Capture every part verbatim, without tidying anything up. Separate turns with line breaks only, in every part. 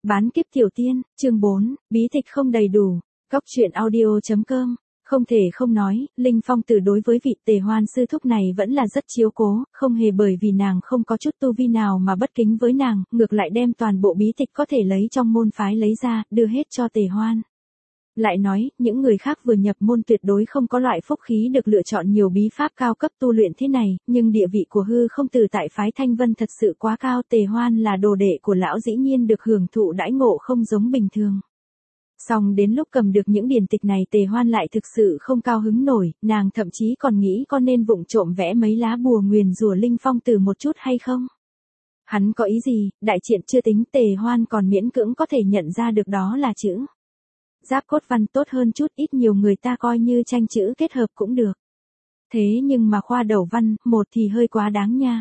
Bán kiếp tiểu tiên, chương bốn, bí tịch không đầy đủ. Cóc truyện audio chấm com. Không thể không nói, Linh Phong Tử đối với vị Tề Hoan sư thúc này vẫn là rất chiếu cố, không hề bởi vì nàng không có chút tu vi nào mà bất kính với nàng, ngược lại đem toàn bộ bí tịch có thể lấy trong môn phái lấy ra, đưa hết cho Tề Hoan. Lại nói, những người khác vừa nhập môn tuyệt đối không có loại phúc khí được lựa chọn nhiều bí pháp cao cấp tu luyện thế này, nhưng địa vị của Hư Không Tử tại phái Thanh Vân thật sự quá cao. Tề Hoan là đồ đệ của lão dĩ nhiên được hưởng thụ đãi ngộ không giống bình thường. Xong đến lúc cầm được những điển tịch này Tề Hoan lại thực sự không cao hứng nổi, nàng thậm chí còn nghĩ con nên vụng trộm vẽ mấy lá bùa nguyền rủa Linh Phong Tử một chút hay không. Hắn có ý gì, đại triện chưa tính, Tề Hoan còn miễn cưỡng có thể nhận ra được đó là chữ Giáp cốt văn, tốt hơn chút, ít nhiều người ta coi như tranh chữ kết hợp cũng được. Thế nhưng mà khoa đầu văn, một thì hơi quá đáng nha.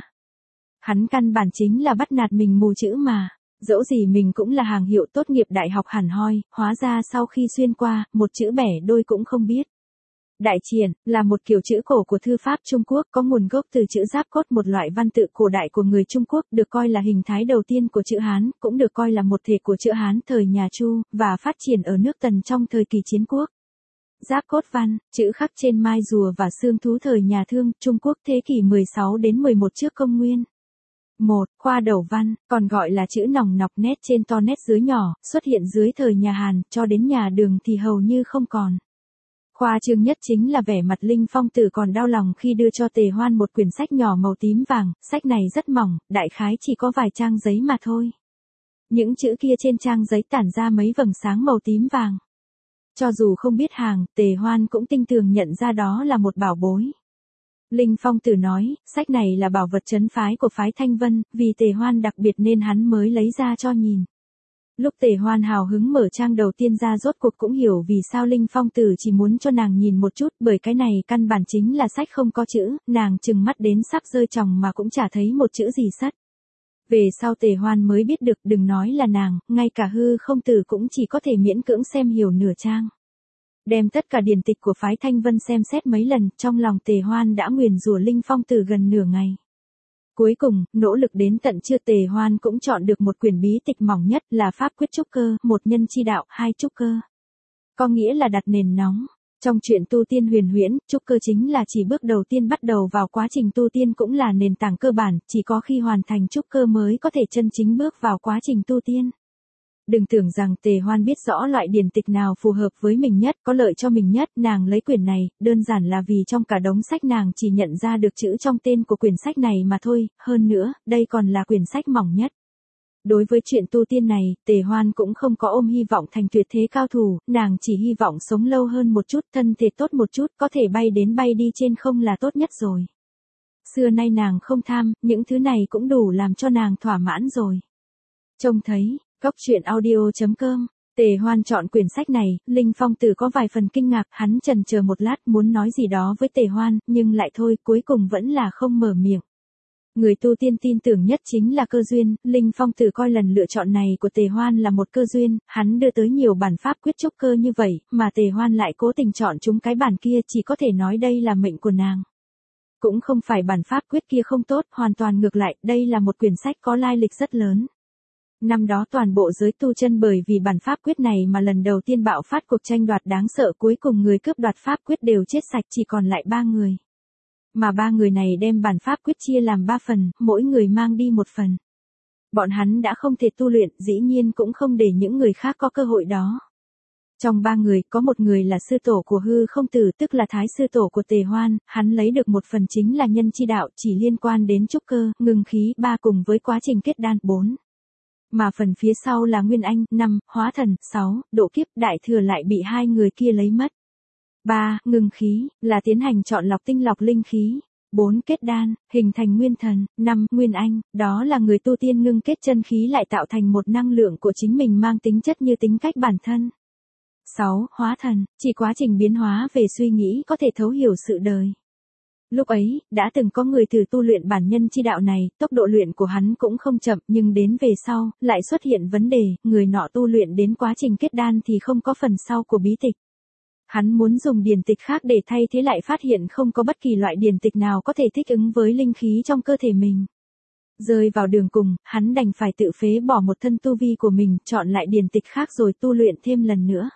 Hắn căn bản chính là bắt nạt mình mù chữ mà. Dẫu gì mình cũng là hàng hiệu tốt nghiệp đại học hẳn hoi, hóa ra sau khi xuyên qua, một chữ bẻ đôi cũng không biết. Đại triển, là một kiểu chữ cổ của thư pháp Trung Quốc, có nguồn gốc từ chữ Giáp cốt, một loại văn tự cổ đại của người Trung Quốc, được coi là hình thái đầu tiên của chữ Hán, cũng được coi là một thể của chữ Hán thời nhà Chu, và phát triển ở nước Tần trong thời kỳ chiến quốc. Giáp cốt văn, chữ khắc trên mai rùa và xương thú thời nhà Thương, Trung Quốc thế kỷ mười sáu đến mười một trước công nguyên. một. Khoa đầu văn, còn gọi là chữ nòng nọc, nét trên to nét dưới nhỏ, xuất hiện dưới thời nhà Hàn, cho đến nhà Đường thì hầu như không còn. Khoa trương nhất chính là vẻ mặt Linh Phong Tử còn đau lòng khi đưa cho Tề Hoan một quyển sách nhỏ màu tím vàng, sách này rất mỏng, đại khái chỉ có vài trang giấy mà thôi. Những chữ kia trên trang giấy tản ra mấy vầng sáng màu tím vàng. Cho dù không biết hàng, Tề Hoan cũng tinh tường nhận ra đó là một bảo bối. Linh Phong Tử nói, sách này là bảo vật trấn phái của phái Thanh Vân, vì Tề Hoan đặc biệt nên hắn mới lấy ra cho nhìn. Lúc Tề Hoan hào hứng mở trang đầu tiên ra rốt cuộc cũng hiểu vì sao Linh Phong Tử chỉ muốn cho nàng nhìn một chút, bởi cái này căn bản chính là sách không có chữ, nàng trừng mắt đến sắp rơi tròng mà cũng chả thấy một chữ gì sắt. Về sau Tề Hoan mới biết được, đừng nói là nàng, ngay cả Hư Không Tử cũng chỉ có thể miễn cưỡng xem hiểu nửa trang. Đem tất cả điển tịch của phái Thanh Vân xem xét mấy lần, trong lòng Tề Hoan đã nguyền rủa Linh Phong Tử gần nửa ngày. Cuối cùng, nỗ lực đến tận trưa Tề Hoan cũng chọn được một quyển bí tịch mỏng nhất là Pháp Quyết Trúc Cơ, một nhân chi đạo, hai trúc cơ. Có nghĩa là đặt nền nóng. Trong chuyện tu tiên huyền huyễn, trúc cơ chính là chỉ bước đầu tiên bắt đầu vào quá trình tu tiên, cũng là nền tảng cơ bản, chỉ có khi hoàn thành trúc cơ mới có thể chân chính bước vào quá trình tu tiên. Đừng tưởng rằng Tề Hoan biết rõ loại điển tịch nào phù hợp với mình nhất, có lợi cho mình nhất, nàng lấy quyển này, đơn giản là vì trong cả đống sách nàng chỉ nhận ra được chữ trong tên của quyển sách này mà thôi, hơn nữa, đây còn là quyển sách mỏng nhất. Đối với chuyện tu tiên này, Tề Hoan cũng không có ôm hy vọng thành tuyệt thế cao thủ, nàng chỉ hy vọng sống lâu hơn một chút, thân thể tốt một chút, có thể bay đến bay đi trên không là tốt nhất rồi. Xưa nay nàng không tham, những thứ này cũng đủ làm cho nàng thỏa mãn rồi. Trông thấy Cóc truyện audio chấm com. Tề Hoan chọn quyển sách này, Linh Phong Tử có vài phần kinh ngạc, hắn chần chờ một lát muốn nói gì đó với Tề Hoan, nhưng lại thôi, cuối cùng vẫn là không mở miệng. Người tu tiên tin tưởng nhất chính là cơ duyên, Linh Phong Tử coi lần lựa chọn này của Tề Hoan là một cơ duyên, hắn đưa tới nhiều bản pháp quyết trúc cơ như vậy, mà Tề Hoan lại cố tình chọn chúng cái bản kia, chỉ có thể nói đây là mệnh của nàng. Cũng không phải bản pháp quyết kia không tốt, hoàn toàn ngược lại, đây là một quyển sách có lai lịch rất lớn. Năm đó toàn bộ giới tu chân bởi vì bản pháp quyết này mà lần đầu tiên bạo phát cuộc tranh đoạt đáng sợ, cuối cùng người cướp đoạt pháp quyết đều chết sạch, chỉ còn lại ba người. Mà ba người này đem bản pháp quyết chia làm ba phần, mỗi người mang đi một phần. Bọn hắn đã không thể tu luyện, dĩ nhiên cũng không để những người khác có cơ hội đó. Trong ba người, có một người là sư tổ của Hư Không Tử, tức là thái sư tổ của Tề Hoan, hắn lấy được một phần chính là nhân chi đạo, chỉ liên quan đến trúc cơ, ngưng khí, ba cùng với quá trình kết đan, bốn. Mà phần phía sau là Nguyên Anh, năm, Hóa Thần, sáu, Độ Kiếp, Đại Thừa lại bị hai người kia lấy mất. ba. Ngưng khí, là tiến hành chọn lọc tinh lọc linh khí. bốn. Kết đan, hình thành Nguyên Thần. năm. Nguyên Anh, đó là người tu tiên ngưng kết chân khí lại tạo thành một năng lượng của chính mình mang tính chất như tính cách bản thân. sáu. Hóa Thần, chỉ quá trình biến hóa về suy nghĩ có thể thấu hiểu sự đời. Lúc ấy, đã từng có người thử tu luyện bản nhân chi đạo này, tốc độ luyện của hắn cũng không chậm, nhưng đến về sau, lại xuất hiện vấn đề, người nọ tu luyện đến quá trình kết đan thì không có phần sau của bí tịch. Hắn muốn dùng điển tịch khác để thay thế lại phát hiện không có bất kỳ loại điển tịch nào có thể thích ứng với linh khí trong cơ thể mình. Rơi vào đường cùng, hắn đành phải tự phế bỏ một thân tu vi của mình, chọn lại điển tịch khác rồi tu luyện thêm lần nữa.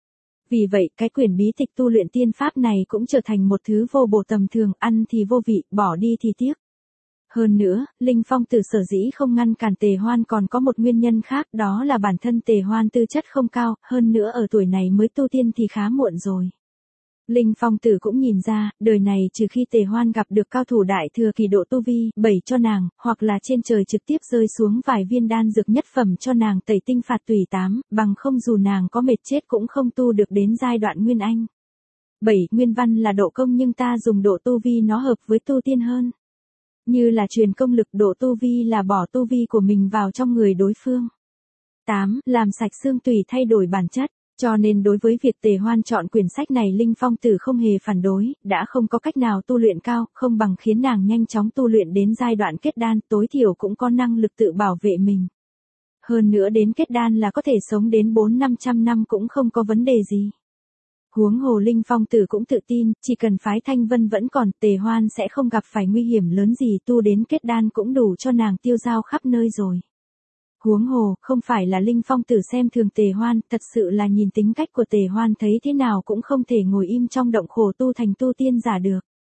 Vì vậy, cái quyển bí tịch tu luyện tiên pháp này cũng trở thành một thứ vô bổ tầm thường, ăn thì vô vị, bỏ đi thì tiếc. Hơn nữa, Linh Phong Tử sở dĩ không ngăn cản Tề Hoan còn có một nguyên nhân khác, đó là bản thân Tề Hoan tư chất không cao, hơn nữa ở tuổi này mới tu tiên thì khá muộn rồi. Linh Phong Tử cũng nhìn ra, đời này trừ khi Tề Hoan gặp được cao thủ đại thừa kỳ độ tu vi, bẩy cho nàng, hoặc là trên trời trực tiếp rơi xuống vài viên đan dược nhất phẩm cho nàng tẩy tinh phạt tùy tám, bằng không dù nàng có mệt chết cũng không tu được đến giai đoạn nguyên anh. bảy. Nguyên văn là độ công nhưng ta dùng độ tu vi nó hợp với tu tiên hơn. Như là truyền công lực, độ tu vi là bỏ tu vi của mình vào trong người đối phương. tám. Làm sạch xương tùy thay đổi bản chất. Cho nên đối với việc Tề Hoan chọn quyển sách này Linh Phong Tử không hề phản đối, đã không có cách nào tu luyện cao, không bằng khiến nàng nhanh chóng tu luyện đến giai đoạn kết đan, tối thiểu cũng có năng lực tự bảo vệ mình. Hơn nữa đến kết đan là có thể sống đến bốn năm trăm năm cũng không có vấn đề gì. Huống hồ Linh Phong Tử cũng tự tin, chỉ cần phái Thanh Vân vẫn còn, Tề Hoan sẽ không gặp phải nguy hiểm lớn gì, tu đến kết đan cũng đủ cho nàng tiêu dao khắp nơi rồi. Huống hồ, không phải là Linh Phong Tử xem thường Tề Hoan, thật sự là nhìn tính cách của Tề Hoan thấy thế nào cũng không thể ngồi im trong động khổ tu thành tu tiên giả được.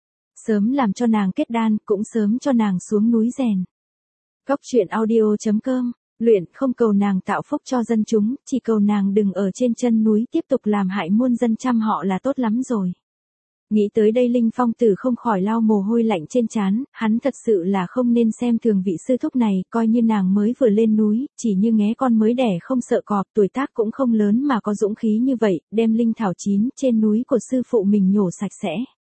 Sớm làm cho nàng kết đan, cũng sớm cho nàng xuống núi rèn. Góc truyện audio chấm com, luyện không cầu nàng tạo phúc cho dân chúng, chỉ cầu nàng đừng ở trên chân núi tiếp tục làm hại muôn dân trăm họ là tốt lắm rồi. Nghĩ tới đây Linh Phong Tử không khỏi lau mồ hôi lạnh trên trán, hắn thật sự là không nên xem thường vị sư thúc này, coi như nàng mới vừa lên núi, chỉ như nghé con mới đẻ không sợ cọp, tuổi tác cũng không lớn mà có dũng khí như vậy, đem linh thảo chín trên núi của sư phụ mình nhổ sạch sẽ.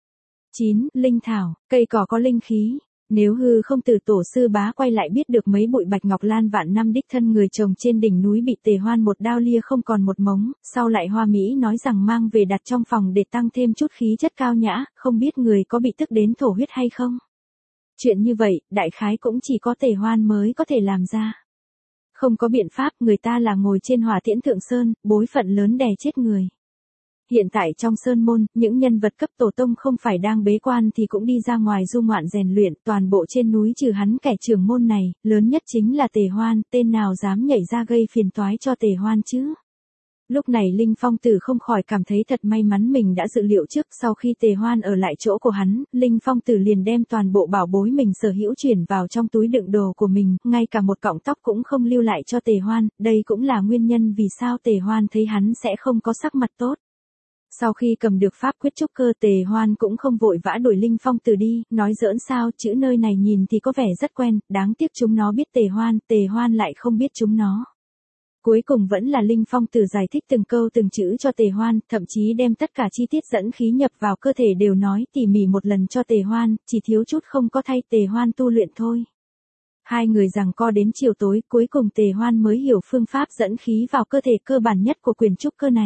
chín. Linh thảo, cây cỏ có linh khí. Nếu hư không từ tổ sư bá quay lại biết được mấy bụi bạch ngọc lan vạn năm đích thân người trồng trên đỉnh núi bị Tề Hoan một đao lia không còn một mống, sau lại hoa mỹ nói rằng mang về đặt trong phòng để tăng thêm chút khí chất cao nhã, không biết người có bị tức đến thổ huyết hay không? Chuyện như vậy, đại khái cũng chỉ có Tề Hoan mới có thể làm ra. Không có biện pháp, người ta là ngồi trên hỏa tiễn thượng sơn, bối phận lớn đè chết người. Hiện tại trong sơn môn, những nhân vật cấp tổ tông không phải đang bế quan thì cũng đi ra ngoài du ngoạn rèn luyện, toàn bộ trên núi trừ hắn kẻ trưởng môn này, lớn nhất chính là Tề Hoan, tên nào dám nhảy ra gây phiền toái cho Tề Hoan chứ. Lúc này Linh Phong Tử không khỏi cảm thấy thật may mắn mình đã dự liệu trước, sau khi Tề Hoan ở lại chỗ của hắn, Linh Phong Tử liền đem toàn bộ bảo bối mình sở hữu chuyển vào trong túi đựng đồ của mình, ngay cả một cọng tóc cũng không lưu lại cho Tề Hoan, đây cũng là nguyên nhân vì sao Tề Hoan thấy hắn sẽ không có sắc mặt tốt. Sau khi cầm được pháp quyết trúc cơ Tề Hoan cũng không vội vã đuổi Linh Phong Tử đi, nói giỡn sao, chữ nơi này nhìn thì có vẻ rất quen, đáng tiếc chúng nó biết Tề Hoan, Tề Hoan lại không biết chúng nó. Cuối cùng vẫn là Linh Phong Tử giải thích từng câu từng chữ cho Tề Hoan, thậm chí đem tất cả chi tiết dẫn khí nhập vào cơ thể đều nói tỉ mỉ một lần cho Tề Hoan, chỉ thiếu chút không có thay Tề Hoan tu luyện thôi. Hai người giằng co đến chiều tối, cuối cùng Tề Hoan mới hiểu phương pháp dẫn khí vào cơ thể cơ bản nhất của quyền trúc cơ này.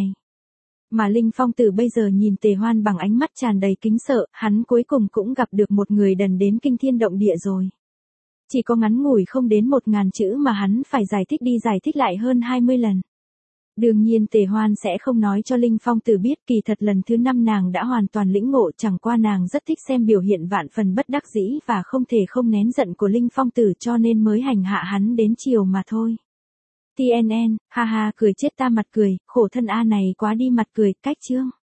Mà Linh Phong Tử bây giờ nhìn Tề Hoan bằng ánh mắt tràn đầy kính sợ, hắn cuối cùng cũng gặp được một người đần đến kinh thiên động địa rồi. Chỉ có ngắn ngủi không đến một ngàn chữ mà hắn phải giải thích đi giải thích lại hơn hai mươi lần. Đương nhiên Tề Hoan sẽ không nói cho Linh Phong Tử biết, kỳ thật lần thứ năm nàng đã hoàn toàn lĩnh ngộ, chẳng qua nàng rất thích xem biểu hiện vạn phần bất đắc dĩ và không thể không nén giận của Linh Phong Tử cho nên mới hành hạ hắn đến chiều mà thôi. tê en en, ha ha cười chết ta mặt cười, khổ thân A này quá đi mặt cười, cách chương.